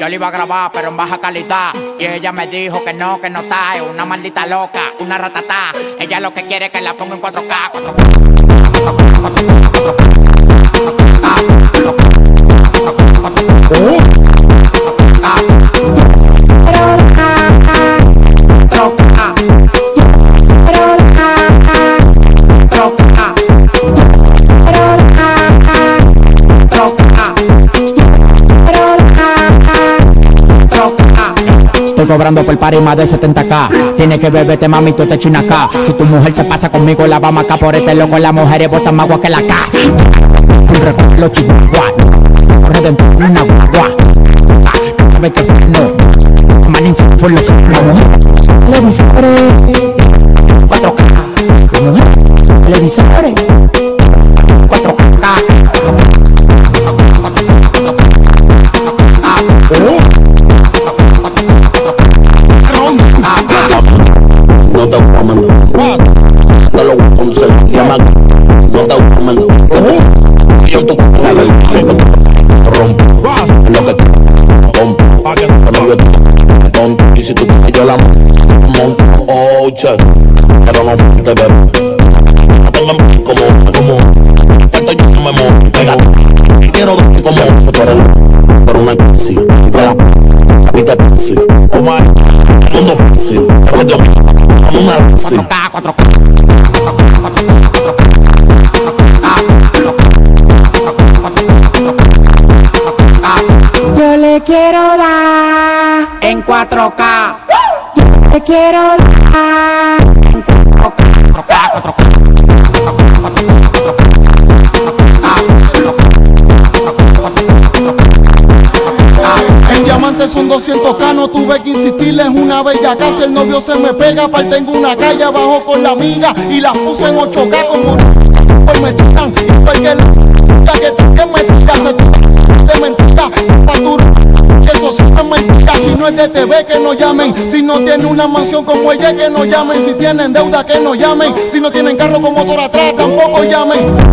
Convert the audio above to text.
Yo le iba a grabar, pero en baja calidad. Y ella me dijo que no está. Es una maldita loca, una ratatá. Ella lo que quiere es que la ponga en 4K. 4K. Estoy cobrando por party más de 70K. Tienes que beberte, mami, tú te chinas acá. Si tu mujer se pasa conmigo, la vamos acá por este loco. Las mujeres botan más agua que la K. Un recuerdo los chihuahuas. Corre dentro de una guagua. Cada vez que freno, manín se fue los televisores. 4K. La mujer, televisores. 4K. No te voy a mentir, te lo voy a conseguir, llama. No te voy a mentir, yo en tu cuerpo te rompo, en lo que te rompo, pero yo te tonto, y si tú quieres yo la monto, oh che, pero no te bebo, no te me muevo como, cuento yo no me muevo, pégate, quiero darte como, por una crisis, de la capita pussy, oh my, el mundo fácil, ese yo, vamos a una crisis. 4K. Yo le quiero dar en 4K. Yo le quiero dar en 4K. En diamante son 200K, no tuve que insistirle, es una bella casa. El novio se me pega, aparte en una calle abajo con la amiga y las puse en 8K como pues me tiran. Porque la que también me tira, se de mentira, factura. Eso sí es mentira, si no es de TV que nos llamen. Si no tiene una mansión como ella que nos llamen. Si tienen deuda que nos llamen. Si no tienen carro con motor atrás tampoco llamen.